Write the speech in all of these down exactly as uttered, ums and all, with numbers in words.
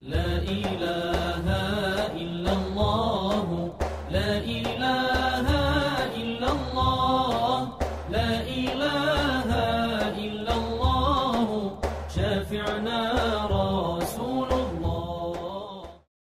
لا إله إلا الله لا إله إلا الله لا إله إلا الله شافعنا رسول الله.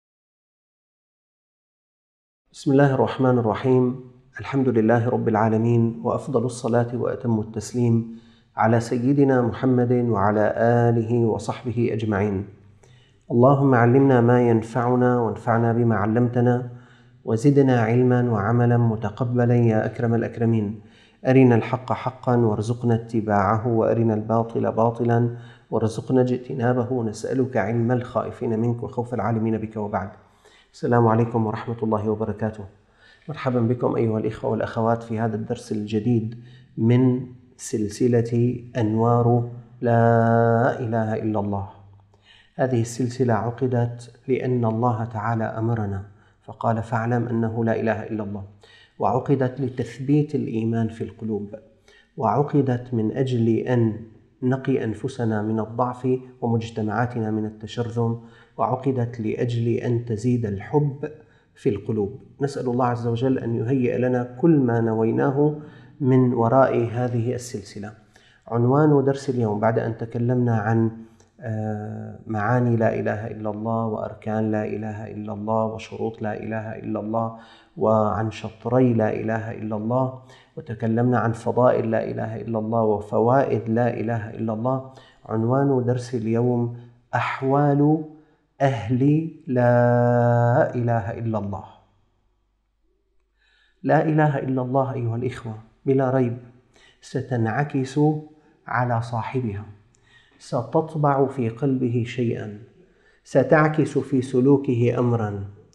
بسم الله الرحمن الرحيم. الحمد لله رب العالمين، وأفضل الصلاة وأتم التسليم على سيدنا محمد وعلى آله وصحبه أجمعين. اللهم علمنا ما ينفعنا وانفعنا بما علمتنا وزدنا علما وعملا متقبلا يا أكرم الأكرمين. أرنا الحق حقا وارزقنا اتباعه، وأرنا الباطل باطلا وارزقنا اجتنابه، ونسألك علم الخائفين منك وخوف العالمين بك، وبعد. السلام عليكم ورحمة الله وبركاته. مرحبا بكم أيها الإخوة والأخوات في هذا الدرس الجديد من سلسلة أنوار لا إله إلا الله. هذه السلسلة عقدت لأن الله تعالى أمرنا فقال فاعلم أنه لا إله إلا الله، وعقدت لتثبيت الإيمان في القلوب، وعقدت من أجل أن نقي أنفسنا من الضعف ومجتمعاتنا من التشرذم، وعقدت لأجل أن تزيد الحب في القلوب. نسأل الله عز وجل أن يهيئ لنا كل ما نويناه من وراء هذه السلسلة. عنوان درس اليوم، بعد أن تكلمنا عن معاني لا إله إلا الله وأركان لا إله إلا الله وشروط لا إله إلا الله وعن شطري لا إله إلا الله، وتكلمنا عن فضائل لا إله إلا الله وفوائد لا إله إلا الله، عنوان درس اليوم أحوال أهل لا إله إلا الله. لا إله إلا الله أيها الإخوة بلا ريب ستنعكس على صاحبها، ستطبع في قلبه شيئا، ستعكس في سلوكه أمرا،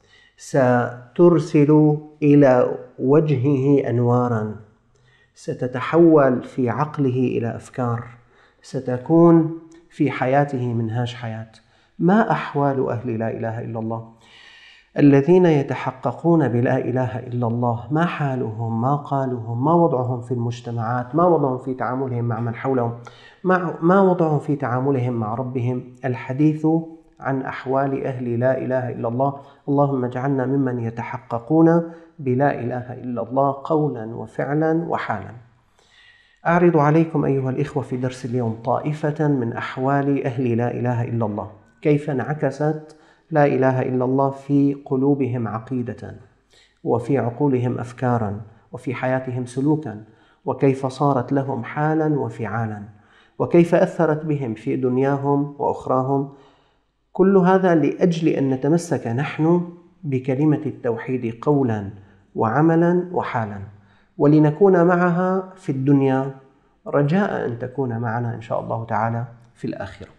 سترسل إلى وجهه أنوارا، ستتحول في عقله إلى أفكار، ستكون في حياته منهاج حياة. ما أحوال أهل لا إله إلا الله الذين يتحققون بلا إله إلا الله؟ ما حالهم؟ ما قالهم؟ ما وضعهم في المجتمعات؟ ما وضعهم في تعاملهم مع من حولهم؟ ما وضعهم في تعاملهم مع ربهم؟ الحديث عن أحوال أهل لا إله إلا الله. اللهم اجعلنا ممن يتحققون بلا إله إلا الله قولا وفعلا وحالا. أعرض عليكم أيها الإخوة في درس اليوم طائفة من أحوال أهل لا إله إلا الله، كيف انعكست لا إله إلا الله في قلوبهم عقيدة، وفي عقولهم أفكارا، وفي حياتهم سلوكا، وكيف صارت لهم حالا وفعالا، وكيف أثرت بهم في دنياهم وأخراهم. كل هذا لأجل أن نتمسك نحن بكلمة التوحيد قولا وعملا وحالا، ولنكون معها في الدنيا رجاء أن تكون معنا إن شاء الله تعالى في الآخرة.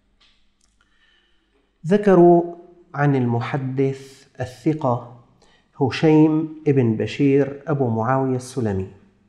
ذكروا عن المحدث الثقة هشيم ابن بشير أبو معاوية السلمي.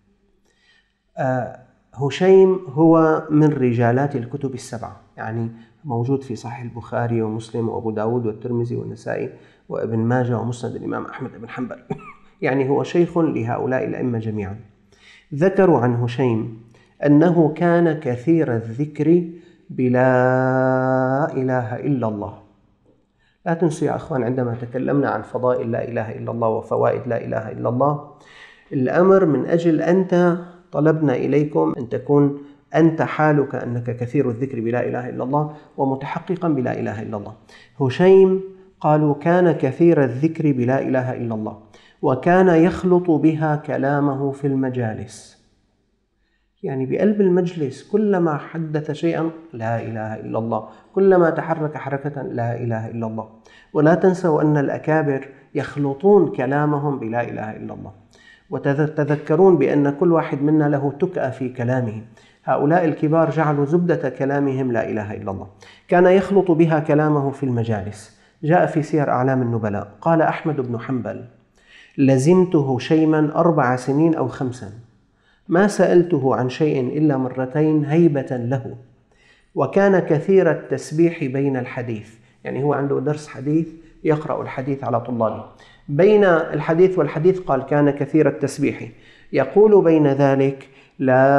هشيم هو من رجالات الكتب السبعة، يعني موجود في صحيح البخاري ومسلم وأبو داود والترمذي والنسائي وابن ماجه ومسند الإمام أحمد بن حنبل، يعني هو شيخ لهؤلاء الأئمة جميعا. ذكروا عن هشيم أنه كان كثير الذكر بلا إله إلا الله. لا تنسوا يا أخوان، عندما تكلمنا عن فضائل لا إله إلا الله وفوائد لا إله إلا الله، الأمر من أجل أنت طلبنا إليكم أن تكون أنت حالك أنك كثير الذكر بلا إله إلا الله ومتحققا بلا إله إلا الله. هشيم قالوا كان كثير الذكر بلا إله إلا الله، وكان يخلط بها كلامه في المجالس، يعني بقلب المجلس كلما حدث شيئا لا إله إلا الله، كلما تحرك حركة لا إله إلا الله. ولا تنسوا أن الأكابر يخلطون كلامهم بلا إله إلا الله، وتذكرون بأن كل واحد منا له تكأة في كلامه. هؤلاء الكبار جعلوا زبدة كلامهم لا إله إلا الله. كان يخلط بها كلامه في المجالس. جاء في سير أعلام النبلاء قال أحمد بن حنبل: لزمته هشيما أربع سنين أو خمسا، ما سألته عن شيء إلا مرتين هيبة له، وكان كثير التسبيح بين الحديث، يعني هو عنده درس حديث يقرأ الحديث على طلابه، بين الحديث والحديث قال كان كثير التسبيح، يقول بين ذلك: لا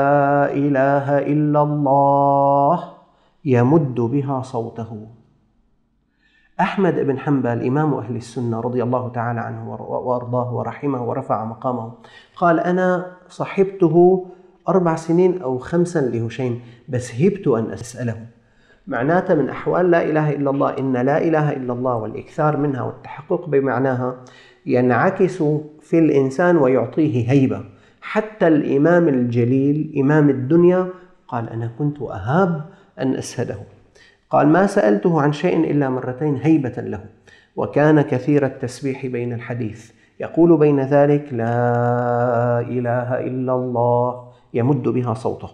إله إلا الله، يمد بها صوته. أحمد بن حنبل إمام أهل السنة رضي الله تعالى عنه وأرضاه ورحمه ورفع مقامه قال: أنا صحبته أربع سنين أو خمسا لهشيم، بس هبت أن أسأله. معناته من أحوال لا إله إلا الله إن لا إله إلا الله والإكثار منها والتحقق بمعناها ينعكس في الإنسان ويعطيه هيبة. حتى الإمام الجليل إمام الدنيا قال: أنا كنت أهاب أن أسأله. قال: ما سألته عن شيء إلا مرتين هيبة له، وكان كثير التسبيح بين الحديث، يقول بين ذلك: لا إله إلا الله، يمد بها صوته.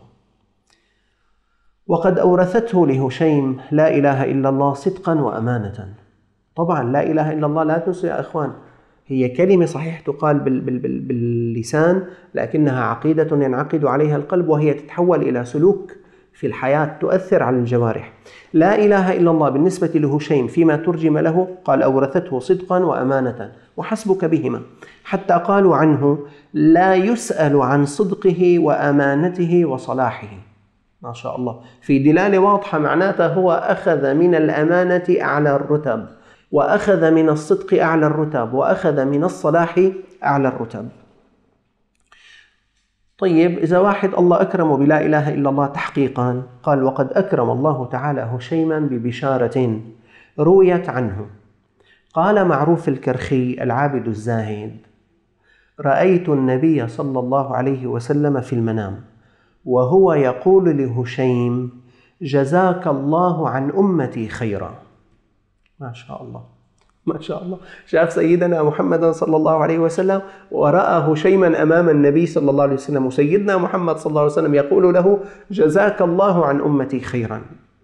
وقد أورثته لهشيم لا إله إلا الله صدقا وأمانة. طبعا لا إله إلا الله لا تنسوا يا أخوان، هي كلمة صحيح تقال باللسان، لكنها عقيدة ينعقد عليها القلب، وهي تتحول إلى سلوك في الحياة تؤثر على الجوارح. لا إله إلا الله بالنسبة لهشيم فيما ترجم له قال: أورثته صدقا وأمانة، وحسبك بهما، حتى قالوا عنه: لا يسأل عن صدقه وأمانته وصلاحه. ما شاء الله، في دلالة واضحة، معناته هو أخذ من الأمانة أعلى الرتب، وأخذ من الصدق أعلى الرتب، وأخذ من الصلاح أعلى الرتب. طيب، إذا واحد الله أكرمه بلا إله إلا الله تحقيقا، قال: وقد أكرم الله تعالى هشيما ببشارة رويت عنه. قال معروف الكرخي العابد الزاهد: رأيت النبي صلى الله عليه وسلم في المنام وهو يقول لهشيم: جزاك الله عن أمتي خيرا. ما شاء الله ما شاء الله. شاف سيدنا محمد صلى الله عليه وسلم ورأى هشيما أمام النبي صلى الله عليه وسلم، وسيدنا محمد صلى الله عليه وسلم يقول له: جزاك الله عن أمتي خيرا.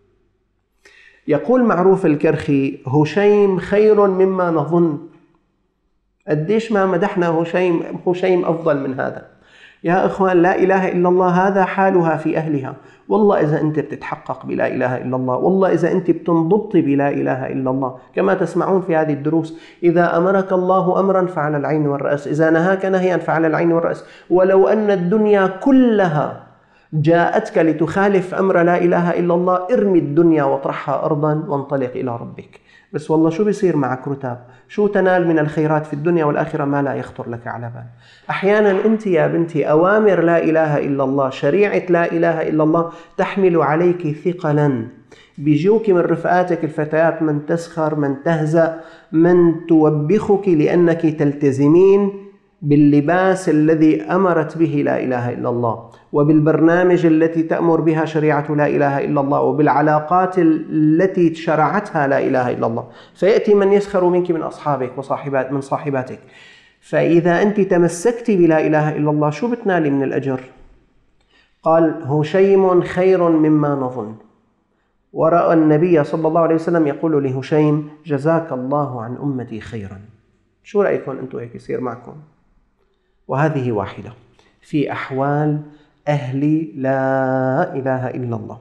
يقول معروف الكرخي: هشيم خير مما نظن. قديش ما مدحنا هشيم، هشيم أفضل من هذا. يا إخوان، لا إله إلا الله هذا حالها في أهلها. والله إذا أنت بتتحقق بلا إله إلا الله، والله إذا أنت بتنضبط بلا إله إلا الله، كما تسمعون في هذه الدروس: إذا أمرك الله أمرا فعلى العين والرأس، إذا نهاك نهيا فعلى العين والرأس. ولو أن الدنيا كلها جاءتك لتخالف أمر لا إله إلا الله، ارمي الدنيا واطرحها أرضا وانطلق إلى ربك. بس والله شو بيصير معك رتاب؟ شو تنال من الخيرات في الدنيا والآخرة ما لا يخطر لك على بال. أحيانا أنت يا بنتي أوامر لا إله إلا الله، شريعة لا إله إلا الله تحمل عليك ثقلا. بيجوك من رفقاتك الفتيات من تسخر، من تهزأ، من توبخك لأنك تلتزمين باللباس الذي أمرت به لا إله إلا الله، وبالبرنامج التي تأمر بها شريعة لا إله إلا الله، وبالعلاقات التي شرعتها لا إله إلا الله. فيأتي من يسخر منك من أصحابك وصاحبات من صاحباتك. فإذا أنت تمسكت بلا إله إلا الله شو بتنالي من الأجر؟ قال: هشيم خير مما نظن. ورأى النبي صلى الله عليه وسلم يقول لهشيم: جزاك الله عن أمتي خيرا. شو رأيكم أنتم هيك يصير معكم؟ وهذه واحدة في أحوال أهل لا إله إلا الله.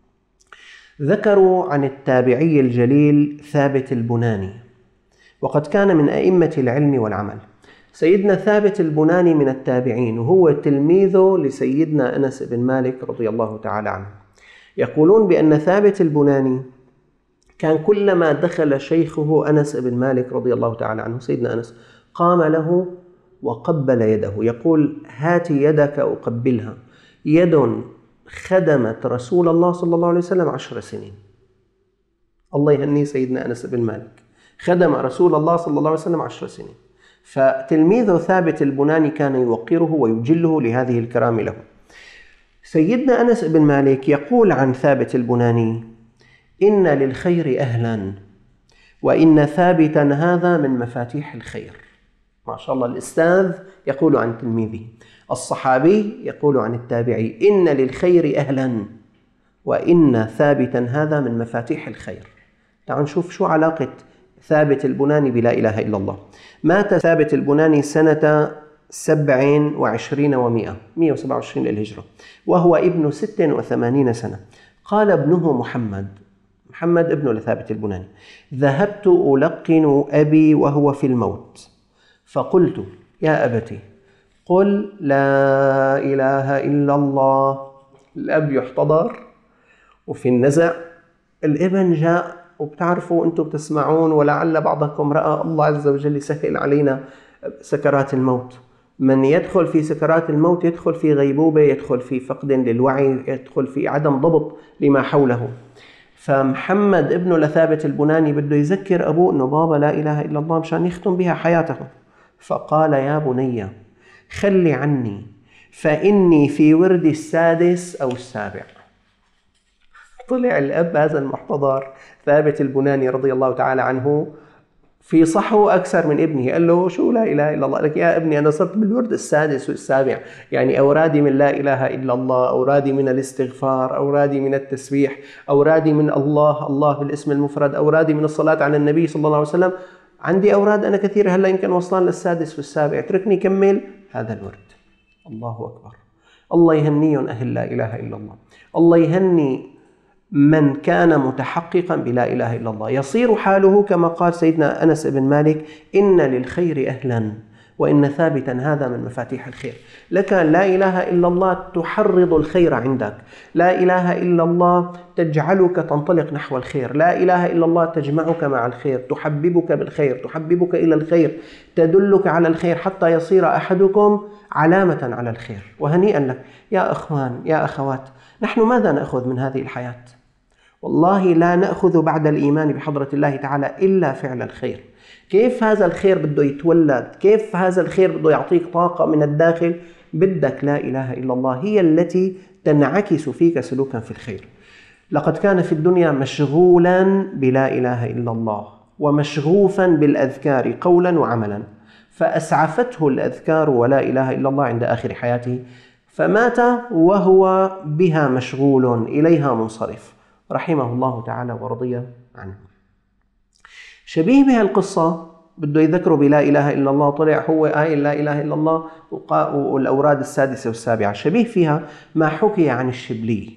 ذكروا عن التابعي الجليل ثابت البناني، وقد كان من أئمة العلم والعمل. سيدنا ثابت البناني من التابعين، وهو تلميذه لسيدنا أنس بن مالك رضي الله تعالى عنه. يقولون بأن ثابت البناني كان كلما دخل شيخه أنس بن مالك رضي الله تعالى عنه سيدنا أنس قام له وقبل يده، يقول: هات يدك أقبلها. يد خدمت رسول الله صلى الله عليه وسلم عشر سنين. الله يهني سيدنا أنس بن مالك، خدم رسول الله صلى الله عليه وسلم عشر سنين. فتلميذه ثابت البناني كان يوقره ويجله لهذه الكرامة له. سيدنا أنس بن مالك يقول عن ثابت البناني: إن للخير أهلا، وإن ثابتا هذا من مفاتيح الخير. ما شاء الله، الأستاذ يقول عن تلميذه، الصحابي يقول عن التابعي: إن للخير أهلا، وإن ثابتا هذا من مفاتيح الخير. تعالوا نشوف شو علاقة ثابت البناني بلا إله إلا الله. مات ثابت البناني سنة سبع وعشرين ومئة مئة وسبعة وعشرين للهجرة، وهو ابن ست وثمانين سنة. قال ابنه محمد محمد ابن لثابت البناني: ذهبت ألقن أبي وهو في الموت، فقلت: يا أبتي قل لا إله إلا الله. الأب يحتضر وفي النزع، الابن جاء وبتعرفوا أنتم بتسمعون ولعل بعضكم رأى الله عز وجل يسهل علينا سكرات الموت. من يدخل في سكرات الموت يدخل في غيبوبة، يدخل في فقد للوعي، يدخل في عدم ضبط لما حوله. فمحمد ابنه لثابت البناني بده يذكر أبوه أنه بابا لا إله إلا الله مشان يختم بها حياته. فقال يا بني خلي عني فإني في ورد السادس أو السابع. طلع الأب هذا المحتضر ثابت البناني رضي الله تعالى عنه في صحو أكثر من ابنه. قال له شو لا إله إلا الله؟ لك يا ابني أنا صرت بالورد السادس والسابع، يعني أورادي من لا إله إلا الله، أورادي من الاستغفار، أورادي من التسبيح، أورادي من الله الله بالاسم المفرد، أورادي من الصلاة على النبي صلى الله عليه وسلم، عندي أوراد أنا كثيرة، هلا يمكن وصلان للسادس والسابع، اتركني كمل هذا الورد. الله أكبر. الله يهنيهم أهل لا إله إلا الله. الله يهني من كان متحققا بلا إله إلا الله، يصير حاله كما قال سيدنا أنس بن مالك إن للخير أهلا وإن ثابتا هذا من مفاتيح الخير. لك لا إله إلا الله تحرض الخير عندك، لا إله إلا الله تجعلك تنطلق نحو الخير، لا إله إلا الله تجمعك مع الخير، تحببك بالخير، تحببك إلى الخير، تدلك على الخير حتى يصير أحدكم علامة على الخير. وهنيئا لك يا أخوان يا أخوات. نحن ماذا نأخذ من هذه الحياة؟ والله لا نأخذ بعد الإيمان بحضرة الله تعالى إلا فعل الخير. كيف هذا الخير بده يتولد؟ كيف هذا الخير بده يعطيك طاقة من الداخل؟ بدك لا إله إلا الله هي التي تنعكس فيك سلوكا في الخير. لقد كان في الدنيا مشغولا بلا إله إلا الله ومشغوفا بالأذكار قولا وعملا، فأسعفته الأذكار ولا إله إلا الله عند آخر حياته، فمات وهو بها مشغول إليها منصرف، رحمه الله تعالى ورضي عنه. شبيه بها القصة بده يذكره بلا إله إلا الله، طلع هو قائل لا إله إلا الله والأوراد السادسة والسابعة. شبيه فيها ما حكي عن الشبلي،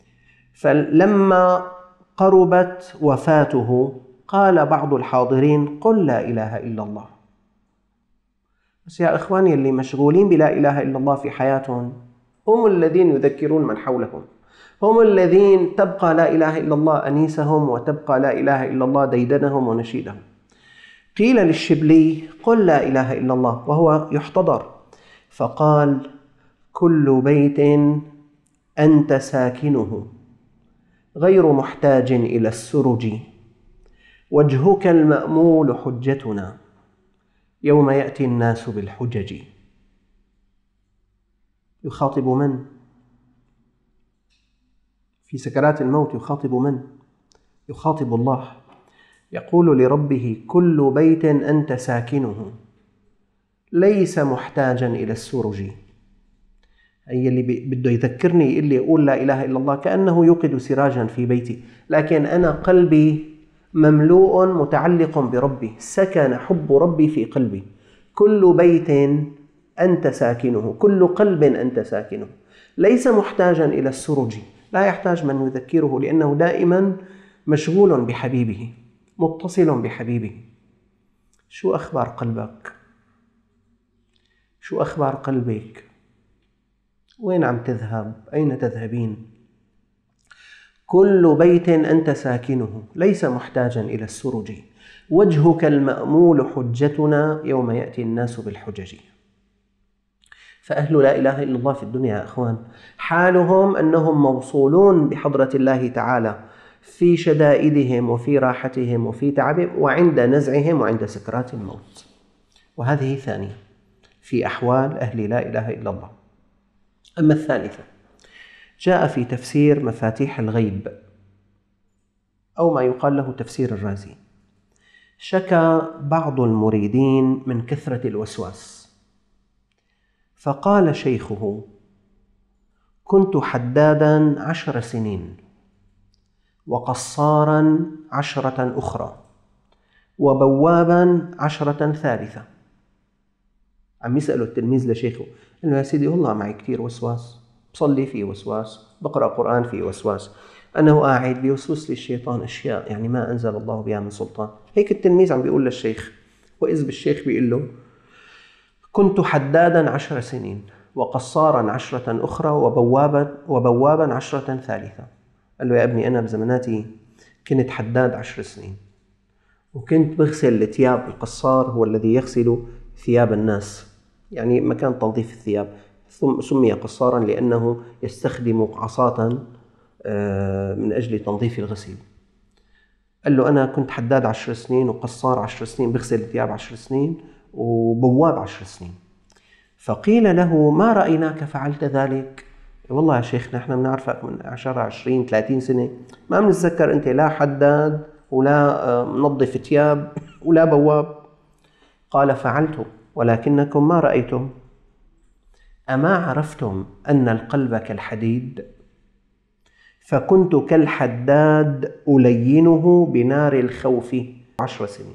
فلما قربت وفاته قال بعض الحاضرين قل لا إله إلا الله. بس يا إخواني اللي مشغولين بلا إله إلا الله في حياتهم هم الذين يذكرون من حولهم، هم الذين تبقى لا إله إلا الله أنيسهم وتبقى لا إله إلا الله ديدنهم ونشيدهم. قيل للشبلي قل لا إله إلا الله وهو يحتضر، فقال كل بيت أنت ساكنه غير محتاج إلى السرج، وجهك المأمول حجتنا يوم يأتي الناس بالحجج. يخاطب من؟ في سكرات الموت يخاطب من؟ يخاطب الله، يقول لربه كل بيت أنت ساكنه ليس محتاجا إلى السرج. أي اللي بده يذكرني اللي يقول لا إله إلا الله كأنه يوقد سراجا في بيتي، لكن أنا قلبي مملوء متعلق بربي، سكن حب ربي في قلبي. كل بيت أنت ساكنه، كل قلب أنت ساكنه، ليس محتاجا إلى السرج، لا يحتاج من يذكره لأنه دائما مشغول بحبيبه متصل بحبيبه. شو أخبار قلبك؟ شو أخبار قلبك؟ وين عم تذهب؟ أين تذهبين؟ كل بيت أنت ساكنه ليس محتاجا إلى السرج، وجهك المأمول حجتنا يوم يأتي الناس بالحجج. فأهل لا إله إلا الله في الدنيا يا أخوان حالهم أنهم موصولون بحضرة الله تعالى في شدائدهم وفي راحتهم وفي تعبهم وعند نزعهم وعند سكرات الموت. وهذه ثانية في أحوال أهل لا إله إلا الله. أما الثالثة جاء في تفسير مفاتيح الغيب أو ما يقال له تفسير الرازي. شكى بعض المريدين من كثرة الوسواس، فقال شيخه كنت حدادا عشر سنين وقصارا عشرة أخرى وبوابا عشرة ثالثة. عم يسأله التلميذ لشيخه، قال له يا سيدي والله معي كثير وسواس، بصلي في وسواس، بقرأ قرآن في وسواس، أنه قاعد بيوسوس لي الشيطان أشياء يعني ما أنزل الله بها من سلطان. هيك التلميذ عم بيقول للشيخ، وإذ بالشيخ بيقول له كنت حدادا عشر سنين وقصارا عشرة أخرى وبوابا, وبوابا عشرة ثالثة. قال له يا ابني أنا بزمناتي كنت حداد عشر سنين، وكنت بغسل ثياب القصار، هو الذي يغسل ثياب الناس، يعني مكان تنظيف الثياب، ثم سمي قصارا لأنه يستخدم عصاة من أجل تنظيف الغسيل. قال له أنا كنت حداد عشر سنين وقصار عشر سنين، بغسل ثياب عشر سنين وبواب عشر سنين. فقيل له ما رأيناك فعلت ذلك؟ والله يا شيخنا احنا بنعرفك من عشرة عشرين ثلاثين سنة، ما بنتذكر أنت لا حداد ولا منظف ثياب ولا بواب. قال فعلت ولكنكم ما رأيتم، أما عرفتم أن القلب كالحديد، فكنت كالحداد ألينه بنار الخوف عشر سنين.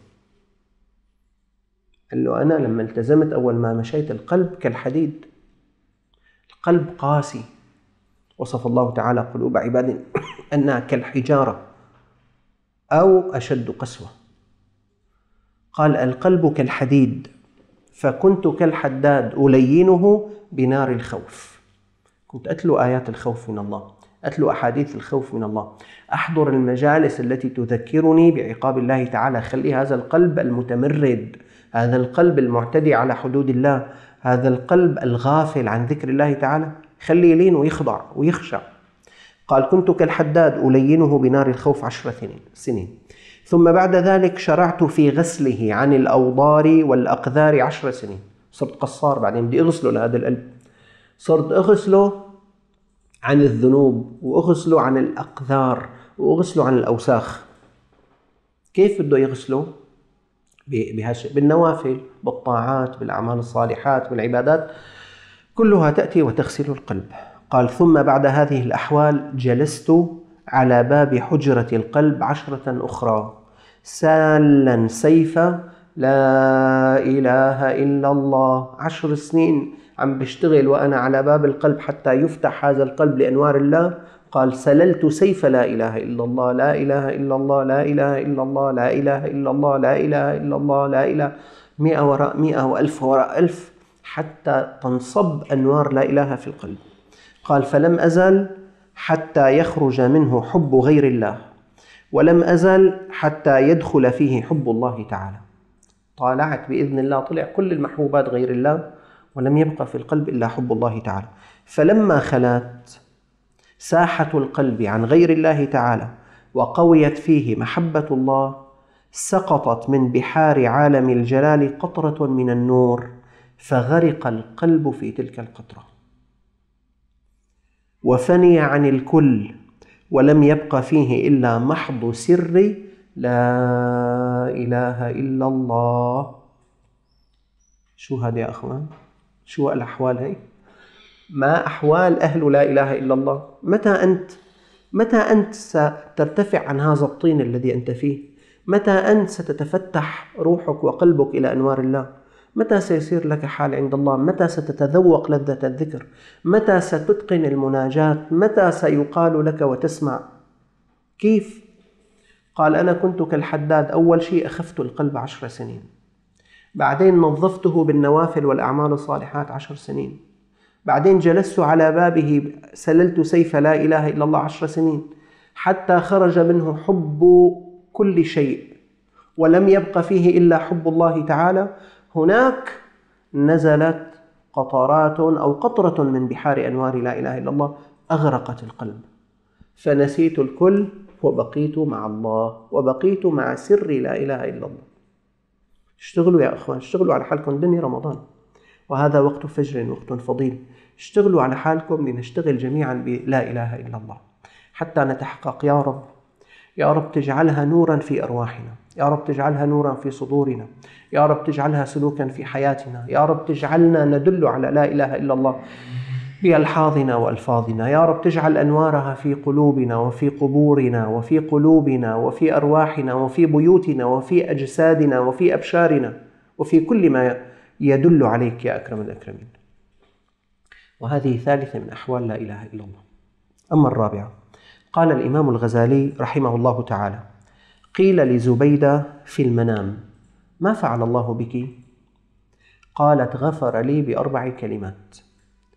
قال له أنا لما التزمت أول ما مشيت القلب كالحديد، القلب قاسي، وصف الله تعالى قلوب عباد أنها كالحجارة أو أشد قسوة. قال القلب كالحديد فكنت كالحداد ألينه بنار الخوف. كنت أتلو آيات الخوف من الله، أتلو أحاديث الخوف من الله، أحضر المجالس التي تذكرني بعقاب الله تعالى. خلي هذا القلب المتمرد، هذا القلب المعتدي على حدود الله، هذا القلب الغافل عن ذكر الله تعالى، خلي يلين ويخضع ويخشع. قال كنت كالحداد ألينه بنار الخوف عشر سنين، ثم بعد ذلك شرعت في غسله عن الأوضار والأقذار عشر سنين. صرت قصار، بعدين بدي أغسله لهذا القلب، صرت أغسله عن الذنوب وأغسله عن الأقذار وأغسله عن الأوساخ. كيف بده يغسله؟ بالنوافل، بالطاعات، بالأعمال الصالحات، بالعبادات، كلها تأتي وتغسل القلب. قال ثم بعد هذه الأحوال جلست على باب حجرة القلب عشرة أخرى سالا سيف لا إله إلا الله. عشر سنين عم بشتغل وأنا على باب القلب حتى يفتح هذا القلب لأنوار الله. قال سللت سيف لا إله إلا الله، لا إله إلا الله، لا إله إلا الله، لا إله إلا الله، لا إله إلا الله، لا إله، مئة وراء مئة وألف وراء ألف حتى تنصب أنوار لا إله في القلب. قال فلم أزل حتى يخرج منه حب غير الله، ولم أزل حتى يدخل فيه حب الله تعالى. طالعت بإذن الله، طلع كل المحبوبات غير الله ولم يبقى في القلب إلا حب الله تعالى. فلما خلت ساحة القلب عن غير الله تعالى وقويت فيه محبة الله، سقطت من بحار عالم الجلال قطرة من النور، فغرق القلب في تلك القطرة وفني عن الكل، ولم يبق فيه إلا محض سر لا إله إلا الله. شو هذا يا أخوان؟ شو الأحوال هي؟ ما أحوال أهل لا إله إلا الله؟ متى أنت متى أنت سترتفع عن هذا الطين الذي أنت فيه؟ متى أنت ستتفتح روحك وقلبك إلى أنوار الله؟ متى سيصير لك حال عند الله؟ متى ستتذوق لذة الذكر؟ متى ستتقن المناجاة؟ متى سيقال لك وتسمع؟ كيف؟ قال أنا كنت كالحداد، أول شيء أخفت القلب عشر سنين، بعدين نظفته بالنوافل والأعمال الصالحات عشر سنين، بعدين جلست على بابه سللت سيف لا إله إلا الله عشر سنين، حتى خرج منه حب كل شيء ولم يبق فيه إلا حب الله تعالى. هناك نزلت قطرات أو قطرة من بحار أنوار لا إله إلا الله أغرقت القلب، فنسيت الكل وبقيت مع الله وبقيت مع سر لا إله إلا الله. اشتغلوا يا أخوان، اشتغلوا على حالكم، دنيا رمضان وهذا وقت فجر، وقت فضيل. اشتغلوا على حالكم لنشتغل جميعا بلا إله إلا الله حتى نتحقق. يا رب يا رب تجعلها نورا في أرواحنا، يا رب تجعلها نورا في صدورنا، يا رب تجعلها سلوكا في حياتنا، يا رب تجعلنا ندل على لا إله إلا الله بألحاظنا وألفاظنا، يا رب تجعل أنوارها في قلوبنا وفي قبورنا وفي قلوبنا وفي أرواحنا وفي بيوتنا وفي أجسادنا وفي أبشارنا وفي كل ما يدل عليك يا أكرم الأكرمين. وهذه ثالثة من أحوال لا إله إلا الله. أما الرابعة، قال الإمام الغزالي رحمه الله تعالى: قيل لزبيدة في المنام: ما فعل الله بك؟ قالت: غفر لي بأربع كلمات.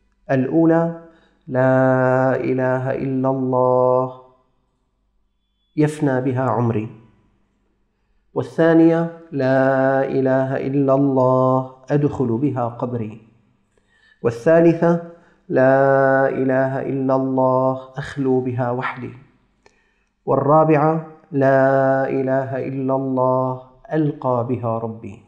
الأولى: لا إله إلا الله. يفنى بها عمري. والثانية لا إله إلا الله أدخل بها قبري. والثالثة لا إله إلا الله أخلو بها وحدي. والرابعة لا إله إلا الله ألقى بها ربي.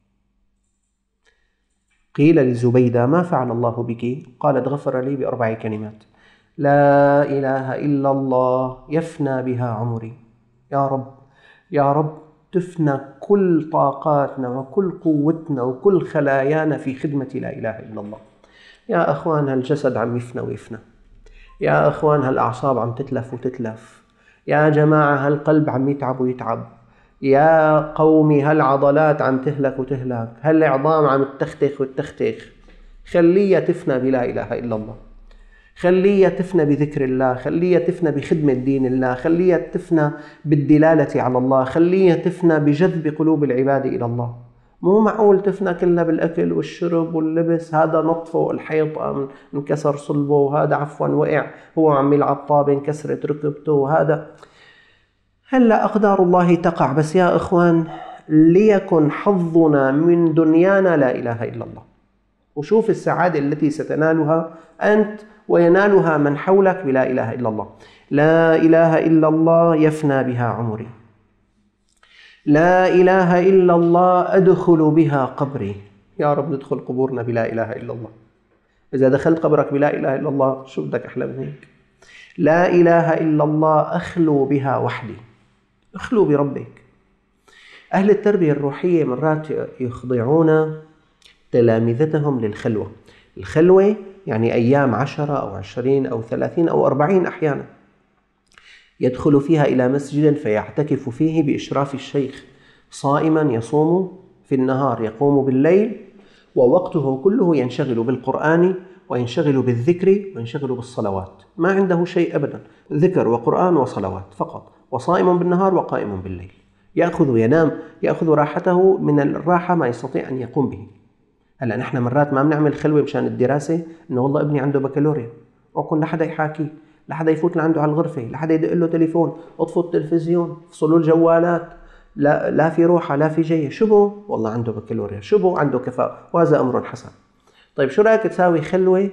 قيل لزبيدة ما فعل الله بك؟ قالت غفر لي بأربع كلمات: لا إله إلا الله يفنى بها عمري. يا رب يا رب تفنى كل طاقاتنا وكل قوتنا وكل خلايانا في خدمة لا إله إلا الله. يا أخوان هالجسد عم يفنى ويفنى، يا أخوان هالأعصاب عم تتلف وتتلف، يا جماعة هالقلب عم يتعب ويتعب، يا قومي هالعضلات عم تهلك وتهلك، هالعظام عم تتختخ وتتختخ. خليها تفنى بلا إله إلا الله، خليها تفنى بذكر الله، خليها تفنى بخدمة دين الله، خليها تفنى بالدلالة على الله، خليها تفنى بجذب قلوب العباد إلى الله. مو معقول تفنى كلها بالأكل والشرب واللبس، هذا نطفه الحيط انكسر صلبه، وهذا عفوا وقع هو عم يلعب طابة انكسرت ركبته، وهذا هلا أقدار الله تقع. بس يا إخوان ليكن حظنا من دنيانا لا إله إلا الله، وشوف السعادة التي ستنالها أنت وينالها من حولك بلا إله إلا الله. لا إله إلا الله يفنى بها عمري. لا إله إلا الله أدخل بها قبري. يا رب ندخل قبورنا بلا إله إلا الله. إذا دخلت قبرك بلا إله إلا الله شو بدك أحلى من هيك؟ لا إله إلا الله أخلو بها وحدي. اخلو بربك. أهل التربية الروحية مرات يخضعون تلامذتهم للخلوة. الخلوة يعني أيام عشرة أو عشرين أو ثلاثين أو أربعين أحيانا يدخل فيها إلى مسجد فيعتكف فيه بإشراف الشيخ، صائما يصوم في النهار يقوم بالليل، ووقته كله ينشغل بالقرآن وينشغل بالذكر وينشغل بالصلوات. ما عنده شيء أبدا، ذكر وقرآن وصلوات فقط، وصائم بالنهار وقائم بالليل. يأخذ ينام، يأخذ راحته من الراحة ما يستطيع أن يقوم به. هلا نحن مرات ما بنعمل خلوة مشان الدراسة، إنه والله ابني عنده بكالوريا، وكن لحدا يحاكي، لحدا يفوت لعنده على الغرفة، لحدا يدق له تليفون، اطفوا التلفزيون، افصلوا الجوالات، لا لا في روحة لا في جاية. شو بو؟ والله عنده بكالوريا. شو بو؟ عنده كفاءة، وهذا أمر حسن. طيب شو رأيك تساوي خلوة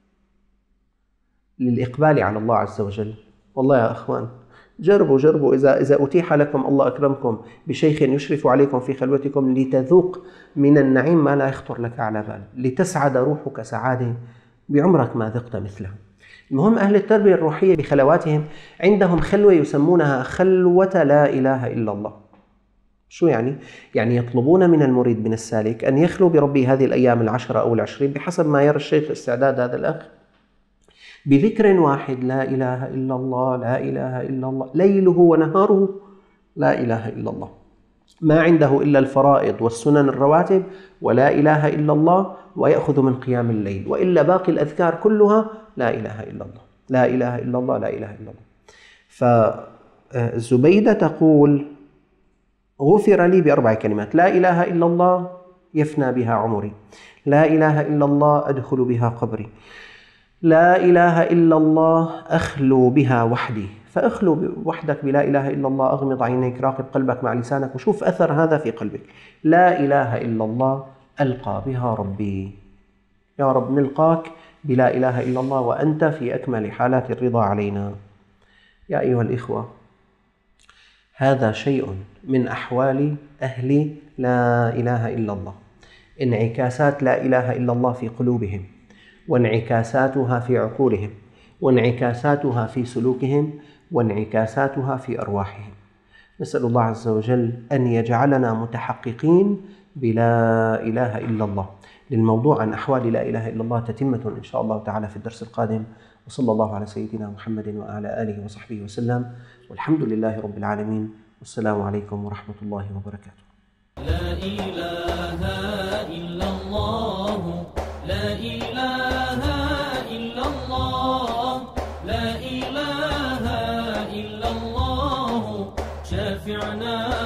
للإقبال على الله عز وجل؟ والله يا أخوان جربوا جربوا إذا إذا أتيح لكم، الله أكرمكم بشيخ يشرف عليكم في خلوتكم لتذوق من النعيم ما لا يخطر لك على بال، لتسعد روحك سعادة بعمرك ما ذقت مثلها. المهم أهل التربية الروحية بخلواتهم عندهم خلوة يسمونها خلوة لا إله إلا الله. شو يعني؟ يعني يطلبون من المريد من السالك أن يخلو بربي هذه الأيام العشرة أو العشرين بحسب ما يرى الشيخ استعداد هذا الأخ بذكر واحد: لا إله إلا الله لا إله إلا الله، ليله ونهاره لا إله إلا الله. ما عنده إلا الفرائض والسنن الرواتب ولا إله إلا الله، ويأخذ من قيام الليل، وإلا باقي الأذكار كلها لا إله إلا الله لا إله إلا الله لا إله إلا الله. فزبيدة تقول: غفر لي بأربع كلمات: لا إله إلا الله يفنى بها عمري، لا إله إلا الله أدخل بها قبري، لا إله إلا الله أخلو بها وحدي. فأخلو وحدك بلا إله إلا الله، أغمض عينيك، راقب قلبك مع لسانك وشوف أثر هذا في قلبك. لا إله إلا الله ألقى بها ربي. يا رب نلقاك بلا إله إلا الله وأنت في أكمل حالات الرضا علينا. يا أيها الإخوة، هذا شيء من أحوال أهل لا إله إلا الله، انعكاسات لا إله إلا الله في قلوبهم، وانعكاساتها في عقولهم، وانعكاساتها في سلوكهم، وانعكاساتها في أرواحهم. نسأل الله عز وجل أن يجعلنا متحققين بلا إله إلا الله. للموضوع عن أحوال لا إله إلا الله تتمة إن شاء الله تعالى في الدرس القادم، وصلى الله على سيدنا محمد وعلى آله وصحبه وسلم، والحمد لله رب العالمين، والسلام عليكم ورحمة الله وبركاته. لا إله إلا الله لا إله إلا الله لا إله إلا الله شافعنا